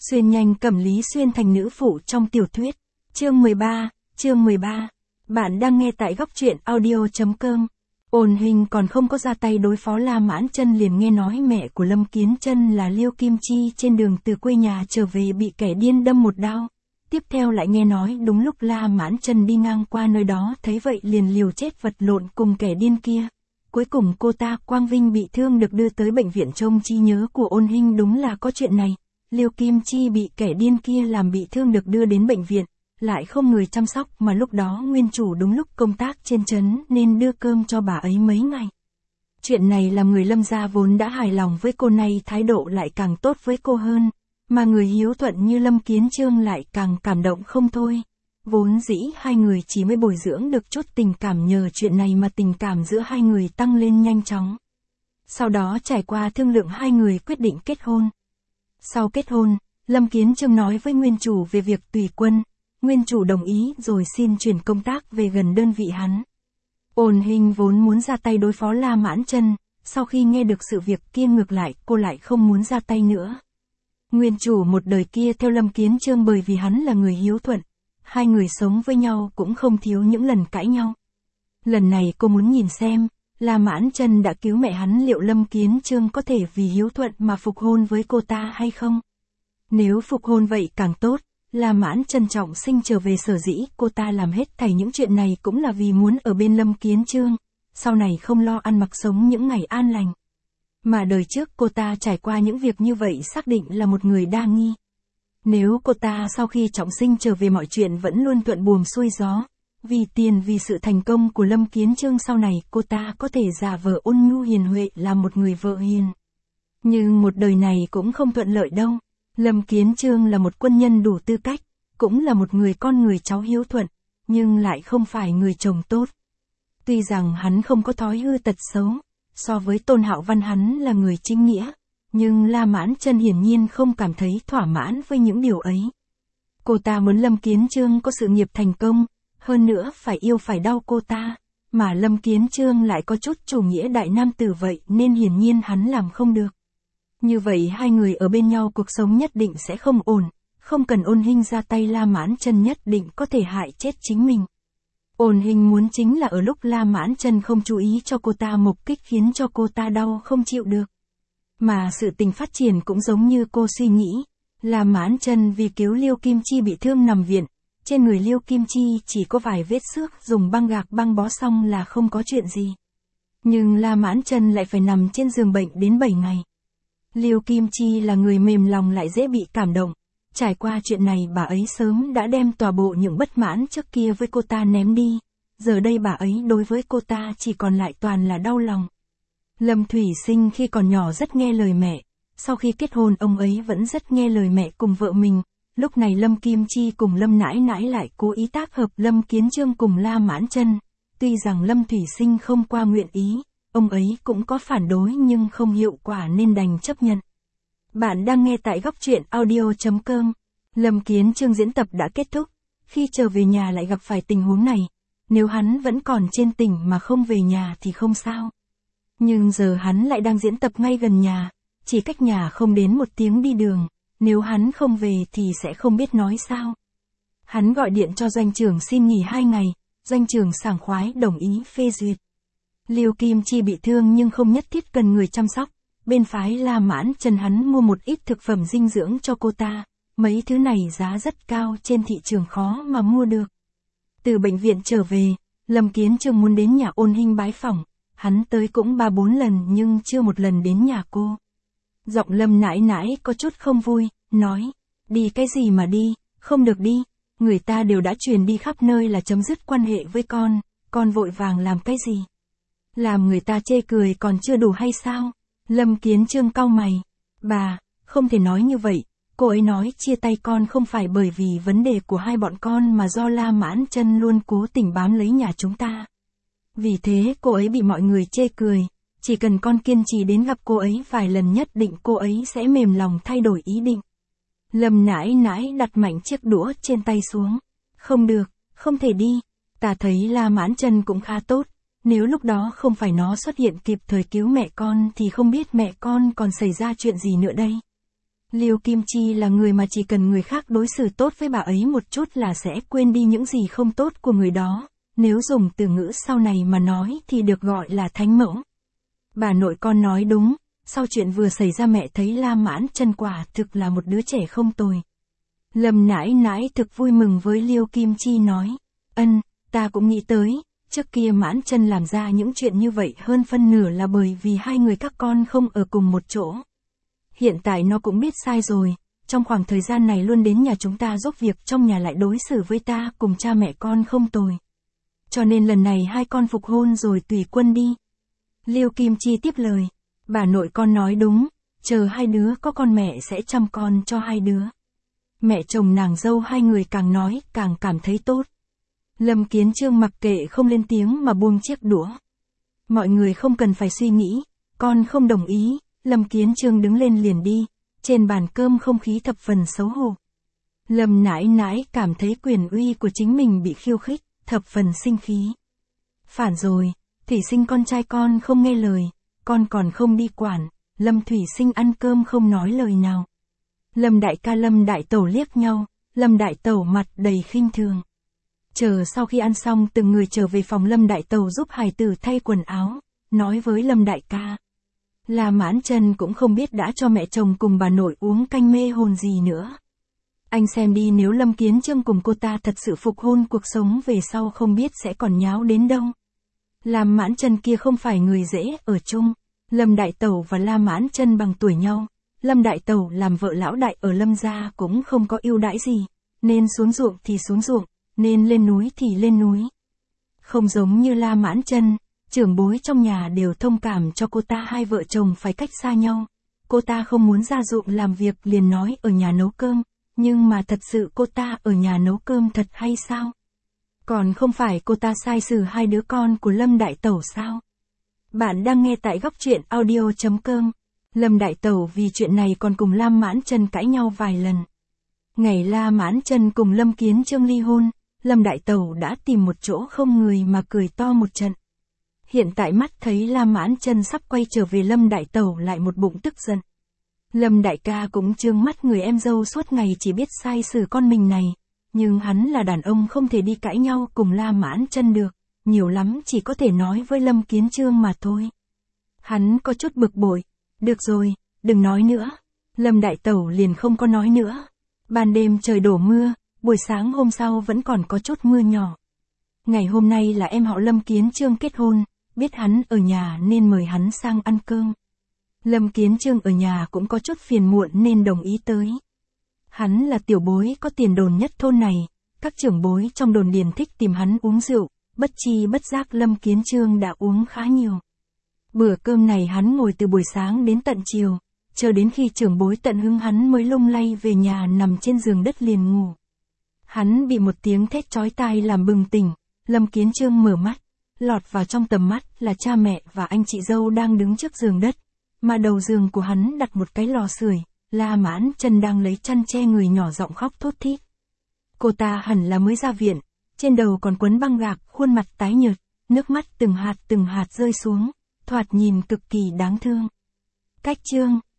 Xuyên nhanh cầm Lý Xuyên thành nữ phụ trong tiểu thuyết. Chương 13. Bạn đang nghe tại góc truyện audio.com. Ôn Hình còn không có ra tay đối phó La Mãn Chân liền nghe nói mẹ của Lâm Kiến Chân là Liêu Kim Chi trên đường từ quê nhà trở về bị kẻ điên đâm một đao. Tiếp theo lại nghe nói đúng lúc La Mãn Chân đi ngang qua nơi đó thấy vậy liền liều chết vật lộn cùng kẻ điên kia. Cuối cùng cô ta Quang Vinh bị thương được đưa tới bệnh viện. Trong trí nhớ của Ôn Hình đúng là có chuyện này. Liêu Kim Chi bị kẻ điên kia làm bị thương được đưa đến bệnh viện, lại không người chăm sóc mà lúc đó nguyên chủ đúng lúc công tác trên trấn nên đưa cơm cho bà ấy mấy ngày. Chuyện này làm người Lâm gia vốn đã hài lòng với cô này thái độ lại càng tốt với cô hơn, mà người hiếu thuận như Lâm Kiến Chương lại càng cảm động không thôi. Vốn dĩ hai người chỉ mới bồi dưỡng được chút tình cảm nhờ chuyện này mà tình cảm giữa hai người tăng lên nhanh chóng. Sau đó trải qua thương lượng hai người quyết định kết hôn. Sau kết hôn, Lâm Kiến Chương nói với nguyên chủ về việc tùy quân, nguyên chủ đồng ý rồi xin chuyển công tác về gần đơn vị hắn. Ôn Hình vốn muốn ra tay đối phó La Mãn Chân, sau khi nghe được sự việc kia ngược lại cô lại không muốn ra tay nữa. Nguyên chủ một đời kia theo Lâm Kiến Chương bởi vì hắn là người hiếu thuận, hai người sống với nhau cũng không thiếu những lần cãi nhau. Lần này cô muốn nhìn xem, La Mãn Chân đã cứu mẹ hắn liệu Lâm Kiến Chương có thể vì hiếu thuận mà phục hôn với cô ta hay không? Nếu phục hôn vậy càng tốt, La Mãn Chân trọng sinh trở về sở dĩ cô ta làm hết thảy những chuyện này cũng là vì muốn ở bên Lâm Kiến Chương, sau này không lo ăn mặc sống những ngày an lành. Mà đời trước cô ta trải qua những việc như vậy xác định là một người đa nghi. Nếu cô ta sau khi trọng sinh trở về mọi chuyện vẫn luôn thuận buồm xuôi gió, vì tiền vì sự thành công của Lâm Kiến Chương sau này cô ta có thể giả vờ ôn nhu hiền huệ làm một người vợ hiền. Nhưng một đời này cũng không thuận lợi đâu. Lâm Kiến Chương là một quân nhân đủ tư cách, cũng là một người con người cháu hiếu thuận, nhưng lại không phải người chồng tốt. Tuy rằng hắn không có thói hư tật xấu, so với Tôn Hạo Văn hắn là người chính nghĩa, nhưng La Mãn Chân hiển nhiên không cảm thấy thỏa mãn với những điều ấy. Cô ta muốn Lâm Kiến Chương có sự nghiệp thành công, hơn nữa phải yêu phải đau cô ta, mà Lâm Kiến Chương lại có chút chủ nghĩa đại nam tử vậy nên hiển nhiên hắn làm không được. Như vậy hai người ở bên nhau cuộc sống nhất định sẽ không ổn, không cần Ôn Hình ra tay La Mãn Chân nhất định có thể hại chết chính mình. Ôn Hình muốn chính là ở lúc La Mãn Chân không chú ý cho cô ta mục kích khiến cho cô ta đau không chịu được. Mà sự tình phát triển cũng giống như cô suy nghĩ, La Mãn Chân vì cứu Liêu Kim Chi bị thương nằm viện, trên người Liêu Kim Chi chỉ có vài vết xước dùng băng gạc băng bó xong là không có chuyện gì. Nhưng La Mãn Chân lại phải nằm trên giường bệnh đến 7 ngày. Liêu Kim Chi là người mềm lòng lại dễ bị cảm động, trải qua chuyện này bà ấy sớm đã đem toàn bộ những bất mãn trước kia với cô ta ném đi, giờ đây bà ấy đối với cô ta chỉ còn lại toàn là đau lòng. Lâm Thủy Sinh khi còn nhỏ rất nghe lời mẹ, sau khi kết hôn ông ấy vẫn rất nghe lời mẹ cùng vợ mình, lúc này Lâm Kim Chi cùng Lâm Nãi Nãi lại cố ý tác hợp Lâm Kiến Chương cùng La Mãn Chân, tuy rằng Lâm Thủy Sinh không qua nguyện ý. Ông ấy cũng có phản đối nhưng không hiệu quả nên đành chấp nhận. Bạn đang nghe tại góc truyện audio.com. Lâm Kiến Chương diễn tập đã kết thúc. Khi trở về nhà lại gặp phải tình huống này. Nếu hắn vẫn còn trên tỉnh mà không về nhà thì không sao. Nhưng giờ hắn lại đang diễn tập ngay gần nhà. Chỉ cách nhà không đến 1 tiếng đi đường. Nếu hắn không về thì sẽ không biết nói sao. Hắn gọi điện cho doanh trưởng xin nghỉ 2 ngày. Doanh trưởng sảng khoái đồng ý phê duyệt. Liêu Kim Chi bị thương nhưng không nhất thiết cần người chăm sóc, bên phái La Mãn Chân hắn mua một ít thực phẩm dinh dưỡng cho cô ta, mấy thứ này giá rất cao trên thị trường khó mà mua được. Từ bệnh viện trở về, Lâm Kiến Chương muốn đến nhà Ôn Hình bái phỏng, hắn tới cũng 3-4 lần nhưng chưa một lần đến nhà cô. Giọng Lâm Nãi Nãi có chút không vui, nói, đi cái gì mà đi, không được đi, người ta đều đã truyền đi khắp nơi là chấm dứt quan hệ với con vội vàng làm cái gì? Làm người ta chê cười còn chưa đủ hay sao? Lâm Kiến Chương cau mày. Bà, không thể nói như vậy, cô ấy nói chia tay con không phải bởi vì vấn đề của hai bọn con mà do La Mãn Chân luôn cố tình bám lấy nhà chúng ta. Vì thế cô ấy bị mọi người chê cười, chỉ cần con kiên trì đến gặp cô ấy vài lần nhất định cô ấy sẽ mềm lòng thay đổi ý định. Lâm Nãi Nãi đặt mạnh chiếc đũa trên tay xuống. Không được, không thể đi, ta thấy La Mãn Chân cũng khá tốt. Nếu lúc đó không phải nó xuất hiện kịp thời cứu mẹ con thì không biết mẹ con còn xảy ra chuyện gì nữa đây. Liêu Kim Chi là người mà chỉ cần người khác đối xử tốt với bà ấy một chút là sẽ quên đi những gì không tốt của người đó, nếu dùng từ ngữ sau này mà nói thì được gọi là thánh mẫu. Bà nội con nói đúng, sau chuyện vừa xảy ra mẹ thấy La Mãn Chân quả thực là một đứa trẻ không tồi. Lâm nãi nãi thực vui mừng với Liêu Kim Chi nói, ta cũng nghĩ tới, trước kia Mãn Chân làm ra những chuyện như vậy hơn phân nửa là bởi vì hai người các con không ở cùng một chỗ. Hiện tại nó cũng biết sai rồi, trong khoảng thời gian này luôn đến nhà chúng ta giúp việc trong nhà lại đối xử với ta cùng cha mẹ con không tồi. Cho nên lần này hai con phục hôn rồi tùy quân đi. Liêu Kim Chi tiếp lời, bà nội con nói đúng, chờ hai đứa có con mẹ sẽ chăm con cho hai đứa. Mẹ chồng nàng dâu hai người càng nói càng cảm thấy tốt. Lâm Kiến Chương mặc kệ không lên tiếng mà buông chiếc đũa. Mọi người không cần phải suy nghĩ, con không đồng ý. Lâm Kiến Chương đứng lên liền đi, trên bàn cơm không khí thập phần xấu hổ. Lâm nãi nãi cảm thấy quyền uy của chính mình bị khiêu khích, thập phần sinh khí. Phản rồi, Thủy Sinh con trai con không nghe lời, con còn không đi quản. Lâm Thủy Sinh ăn cơm không nói lời nào. Lâm đại ca Lâm đại tẩu liếc nhau, Lâm đại tẩu mặt đầy khinh thường. Chờ sau khi ăn xong từng người trở về phòng, Lâm đại tẩu giúp hài tử thay quần áo, nói với Lâm đại ca. La Mãn Chân cũng không biết đã cho mẹ chồng cùng bà nội uống canh mê hồn gì nữa. Anh xem đi, nếu Lâm Kiến Chương cùng cô ta thật sự phục hôn, cuộc sống về sau không biết sẽ còn nháo đến đâu. La Mãn Chân kia không phải người dễ ở chung. Lâm đại tẩu và La Mãn Chân bằng tuổi nhau. Lâm đại tẩu làm vợ lão đại ở Lâm gia cũng không có ưu đãi gì, nên xuống ruộng thì xuống ruộng, nên lên núi thì lên núi. Không giống như La Mãn Chân, trưởng bối trong nhà đều thông cảm cho cô ta hai vợ chồng phải cách xa nhau. Cô ta không muốn ra ruộng làm việc liền nói ở nhà nấu cơm, nhưng mà thật sự cô ta ở nhà nấu cơm thật hay sao? Còn không phải cô ta sai xử hai đứa con của Lâm đại tẩu sao? Bạn đang nghe tại Góc Truyện Audio.com. Lâm đại tẩu vì chuyện này còn cùng La Mãn Chân cãi nhau vài lần. Ngày La Mãn Chân cùng Lâm Kiến Chương ly hôn, Lâm đại tẩu đã tìm một chỗ không người mà cười to một trận. Hiện tại mắt thấy La Mãn Chân sắp quay trở về, Lâm đại tẩu lại một bụng tức giận. Lâm đại ca cũng trương mắt người em dâu suốt ngày chỉ biết sai xử con mình này, nhưng hắn là đàn ông không thể đi cãi nhau cùng La Mãn Chân được, nhiều lắm chỉ có thể nói với Lâm Kiến Chương mà thôi. Hắn có chút bực bội, được rồi, đừng nói nữa. Lâm đại tẩu liền không có nói nữa. Ban đêm trời đổ mưa, buổi sáng hôm sau vẫn còn có chút mưa nhỏ. Ngày hôm nay là em họ Lâm Kiến Chương kết hôn, biết hắn ở nhà nên mời hắn sang ăn cơm. Lâm Kiến Chương ở nhà cũng có chút phiền muộn nên đồng ý tới. Hắn là tiểu bối có tiền đồn nhất thôn này, các trưởng bối trong đồn điền thích tìm hắn uống rượu, bất chi bất giác Lâm Kiến Chương đã uống khá nhiều. Bữa cơm này hắn ngồi từ buổi sáng đến tận chiều, chờ đến khi trưởng bối tận hứng hắn mới lung lay về nhà nằm trên giường đất liền ngủ. Hắn bị một tiếng thét chói tai làm bừng tỉnh, Lâm Kiến Chương mở mắt, lọt vào trong tầm mắt là cha mẹ và anh chị dâu đang đứng trước giường đất, mà đầu giường của hắn đặt một cái lò sưởi, La Mãn Chân đang lấy chăn che người nhỏ giọng khóc thút thít. Cô ta hẳn là mới ra viện, trên đầu còn quấn băng gạc, khuôn mặt tái nhợt, nước mắt từng hạt rơi xuống, thoạt nhìn cực kỳ đáng thương. Cách chương